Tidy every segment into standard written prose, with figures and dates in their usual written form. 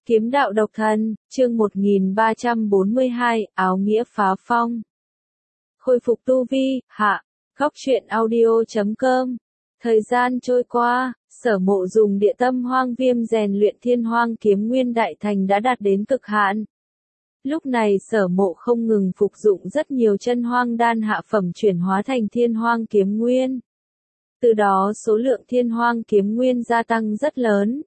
Kiếm đạo độc thân, chương 1342, áo nghĩa phá phong. Khôi phục tu vi, hạ, góc truyện audio.com. Thời gian trôi qua, Sở Mộ dùng địa tâm hoang viêm rèn luyện thiên hoang kiếm nguyên đại thành đã đạt đến cực hạn. Lúc này Sở Mộ không ngừng phục dụng rất nhiều chân hoang đan hạ phẩm chuyển hóa thành thiên hoang kiếm nguyên. Từ đó số lượng thiên hoang kiếm nguyên gia tăng rất lớn.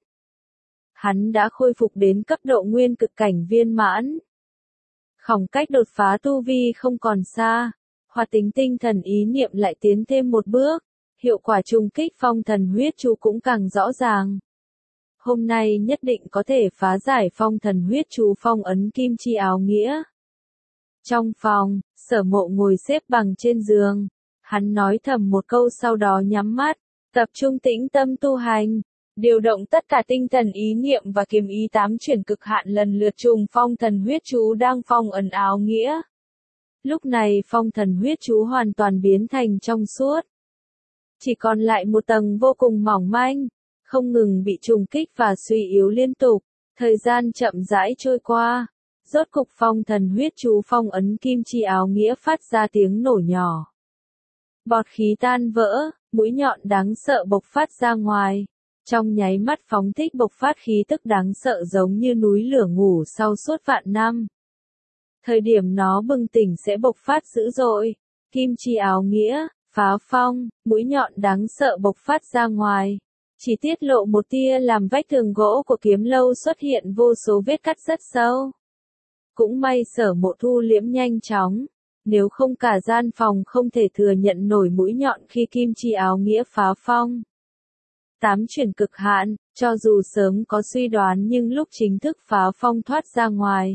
Hắn đã khôi phục đến cấp độ nguyên cực cảnh viên mãn. Khoảng cách đột phá tu vi không còn xa, hoạt tính tinh thần ý niệm lại tiến thêm một bước, hiệu quả trùng kích phong thần huyết chú cũng càng rõ ràng. Hôm nay nhất định có thể phá giải phong thần huyết chú phong ấn kim chi áo nghĩa. Trong phòng, Sở Mộ ngồi xếp bằng trên giường, hắn nói thầm một câu sau đó nhắm mắt, tập trung tĩnh tâm tu hành. Điều động tất cả tinh thần ý niệm và kiếm ý tám chuyển cực hạn lần lượt trùng phong thần huyết chú đang phong ấn áo nghĩa. Lúc này phong thần huyết chú hoàn toàn biến thành trong suốt. Chỉ còn lại một tầng vô cùng mỏng manh, không ngừng bị trùng kích và suy yếu liên tục. Thời gian chậm rãi trôi qua. Rốt cục phong thần huyết chú phong ấn kim chi áo nghĩa phát ra tiếng nổ nhỏ. Bọt khí tan vỡ, mũi nhọn đáng sợ bộc phát ra ngoài. Trong nháy mắt phóng thích bộc phát khí tức đáng sợ giống như núi lửa ngủ sau suốt vạn năm. Thời điểm nó bừng tỉnh sẽ bộc phát dữ dội. Kim chi áo nghĩa, phá phong, mũi nhọn đáng sợ bộc phát ra ngoài. Chỉ tiết lộ một tia làm vách tường gỗ của kiếm lâu xuất hiện vô số vết cắt rất sâu. Cũng may Sở Mộ thu liễm nhanh chóng. Nếu không cả gian phòng không thể thừa nhận nổi mũi nhọn khi kim chi áo nghĩa phá phong. Tám chuyển cực hạn, cho dù sớm có suy đoán nhưng lúc chính thức phá phong thoát ra ngoài.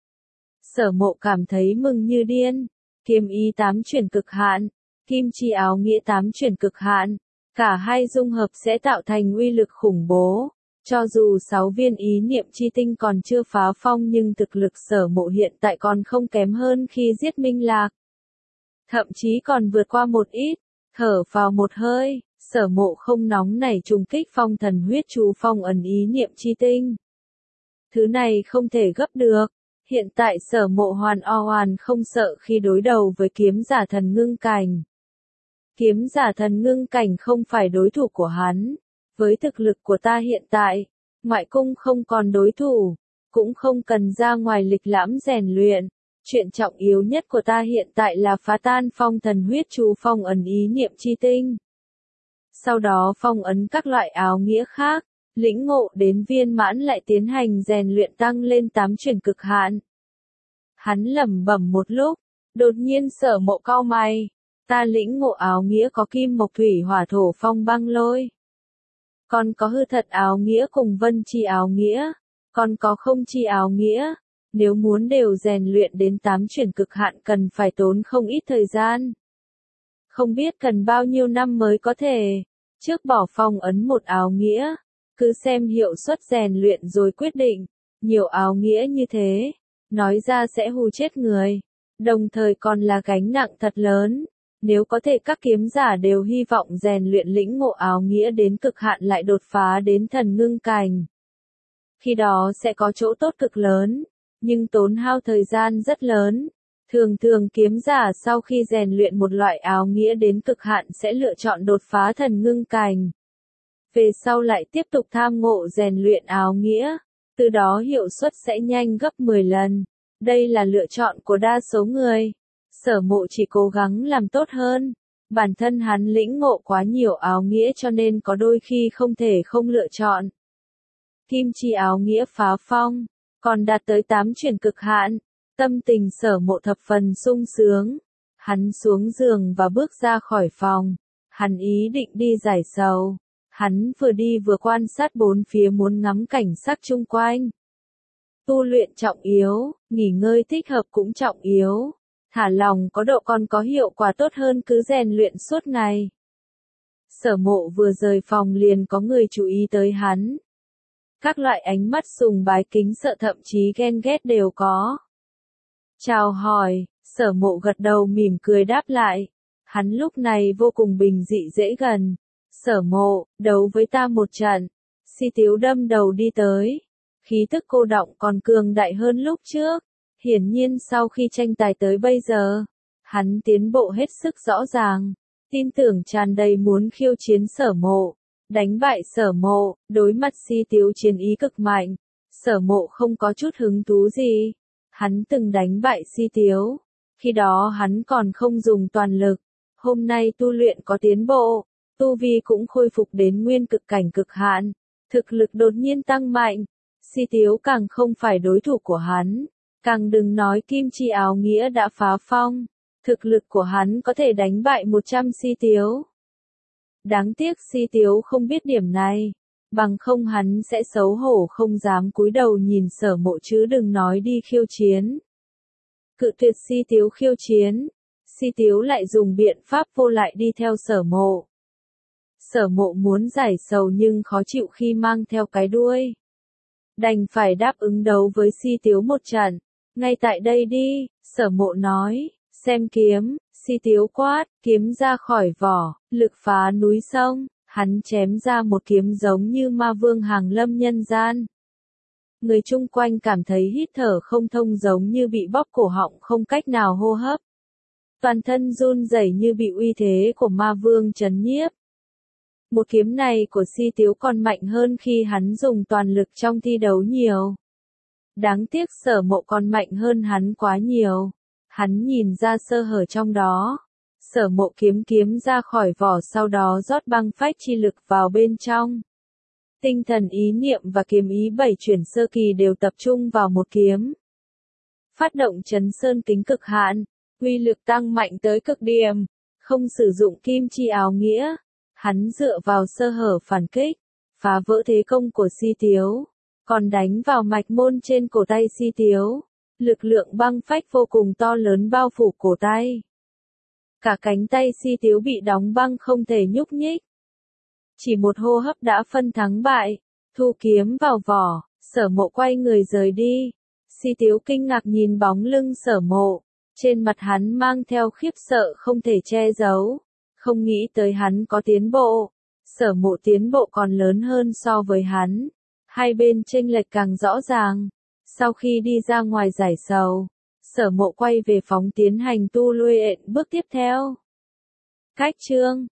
Sở Mộ cảm thấy mừng như điên, kiếm ý tám chuyển cực hạn, kim chi áo nghĩa tám chuyển cực hạn, cả hai dung hợp sẽ tạo thành uy lực khủng bố. Cho dù 6 viên ý niệm chi tinh còn chưa phá phong nhưng thực lực Sở Mộ hiện tại còn không kém hơn khi giết Minh Lạc. Thậm chí còn vượt qua một ít, thở vào một hơi. Sở Mộ không nóng nảy trùng kích phong thần huyết chú phong ấn ý niệm chi tinh. Thứ này không thể gấp được. Hiện tại Sở Mộ hoàn không sợ khi đối đầu với kiếm giả thần ngưng cảnh. Kiếm giả thần ngưng cảnh không phải đối thủ của hắn. Với thực lực của ta hiện tại, ngoại cung không còn đối thủ, cũng không cần ra ngoài lịch lãm rèn luyện. Chuyện trọng yếu nhất của ta hiện tại là phá tan phong thần huyết chú phong ấn ý niệm chi tinh. Sau đó phong ấn các loại áo nghĩa khác, lĩnh ngộ đến viên mãn lại tiến hành rèn luyện tăng lên 8 chuyển cực hạn. Hắn lẩm bẩm một lúc, đột nhiên Sở Mộ cau mày, ta lĩnh ngộ áo nghĩa có kim mộc thủy hỏa thổ phong băng lôi. Còn có hư thật áo nghĩa cùng vân chi áo nghĩa, còn có không chi áo nghĩa. Nếu muốn đều rèn luyện đến 8 chuyển cực hạn cần phải tốn không ít thời gian. Không biết cần bao nhiêu năm mới có thể. Trước bỏ phong ấn một áo nghĩa, cứ xem hiệu suất rèn luyện rồi quyết định. Nhiều áo nghĩa như thế, nói ra sẽ hù chết người. Đồng thời còn là gánh nặng thật lớn. Nếu có thể các kiếm giả đều hy vọng rèn luyện lĩnh ngộ áo nghĩa đến cực hạn lại đột phá đến thần ngưng cảnh. Khi đó sẽ có chỗ tốt cực lớn, nhưng tốn hao thời gian rất lớn. Thường kiếm giả sau khi rèn luyện một loại áo nghĩa đến cực hạn sẽ lựa chọn đột phá thần ngưng cảnh. Về sau lại tiếp tục tham ngộ rèn luyện áo nghĩa, từ đó hiệu suất sẽ nhanh gấp 10 lần. Đây là lựa chọn của đa số người. Sở Mộ chỉ cố gắng làm tốt hơn. Bản thân hắn lĩnh ngộ quá nhiều áo nghĩa cho nên có đôi khi không thể không lựa chọn. Kim chi áo nghĩa phá phong, còn đạt tới 8 chuyển cực hạn. Tâm tình Sở Mộ thập phần sung sướng. Hắn xuống giường và bước ra khỏi phòng. Hắn ý định đi giải sầu. Hắn vừa đi vừa quan sát bốn phía muốn ngắm cảnh sắc chung quanh. Tu luyện trọng yếu, nghỉ ngơi thích hợp cũng trọng yếu. Thả lòng có độ còn có hiệu quả tốt hơn cứ rèn luyện suốt ngày. Sở Mộ vừa rời phòng liền có người chú ý tới hắn. Các loại ánh mắt sùng bái kính sợ thậm chí ghen ghét đều có. Chào hỏi, Sở Mộ gật đầu mỉm cười đáp lại. Hắn lúc này vô cùng bình dị dễ gần. Sở Mộ, đấu với ta một trận. Si Tiếu đâm đầu đi tới. khí tức cô đọng còn cường đại hơn lúc trước. Hiển nhiên sau khi tranh tài tới bây giờ, hắn tiến bộ hết sức rõ ràng, tin tưởng tràn đầy muốn khiêu chiến Sở Mộ, đánh bại Sở Mộ, đối mặt Si Tiếu chiến ý cực mạnh. Sở Mộ không có chút hứng thú gì. Hắn từng đánh bại Si Tiếu, khi đó hắn còn không dùng toàn lực. Hôm nay tu luyện có tiến bộ, tu vi cũng khôi phục đến nguyên cực cảnh cực hạn, thực lực đột nhiên tăng mạnh. Si Tiếu càng không phải đối thủ của hắn, càng đừng nói Kim Chi áo nghĩa đã phá phong, thực lực của hắn có thể đánh bại 100 Si Tiếu. Đáng tiếc Si Tiếu không biết điểm này, bằng không hắn sẽ xấu hổ không dám cúi đầu nhìn Sở Mộ chứ đừng nói đi khiêu chiến. Cự tuyệt Si Tiếu khiêu chiến, Si Tiếu lại dùng biện pháp vô lại đi theo Sở Mộ. Sở Mộ muốn giải sầu nhưng khó chịu khi mang theo cái đuôi. Đành phải đáp ứng đấu với Si Tiếu một trận. Ngay tại đây đi, Sở Mộ nói, xem kiếm. Si Tiếu quát, kiếm ra khỏi vỏ, lực phá núi sông. Hắn chém ra một kiếm giống như ma vương hàng lâm nhân gian. Người chung quanh cảm thấy hít thở không thông giống như bị bóp cổ họng không cách nào hô hấp. Toàn thân run rẩy như bị uy thế của ma vương trấn nhiếp. Một kiếm này của Si Tiếu còn mạnh hơn khi hắn dùng toàn lực trong thi đấu nhiều. Đáng tiếc Sở Mộ còn mạnh hơn hắn quá nhiều. Hắn nhìn ra sơ hở trong đó. Sở Mộ kiếm ra khỏi vỏ sau đó rót băng phách chi lực vào bên trong. Tinh thần ý niệm và kiếm ý bảy chuyển sơ kỳ đều tập trung vào một kiếm. Phát động chấn sơn kính cực hạn, uy lực tăng mạnh tới cực điểm, không sử dụng kim chi áo nghĩa. Hắn dựa vào sơ hở phản kích, phá vỡ thế công của Si Tiếu, còn đánh vào mạch môn trên cổ tay Si Tiếu. Lực lượng băng phách vô cùng to lớn bao phủ cổ tay. Cả cánh tay Si Tiếu bị đóng băng không thể nhúc nhích. Chỉ một hô hấp đã phân thắng bại, thu kiếm vào vỏ, Sở Mộ quay người rời đi. Si Tiếu kinh ngạc nhìn bóng lưng Sở Mộ, trên mặt hắn mang theo khiếp sợ không thể che giấu, không nghĩ tới hắn có tiến bộ. Sở Mộ tiến bộ còn lớn hơn so với hắn, hai bên chênh lệch càng rõ ràng. Sau khi đi ra ngoài giải sầu, Sở Mộ quay về phóng tiến hành tu luyện bước tiếp theo. Cách chương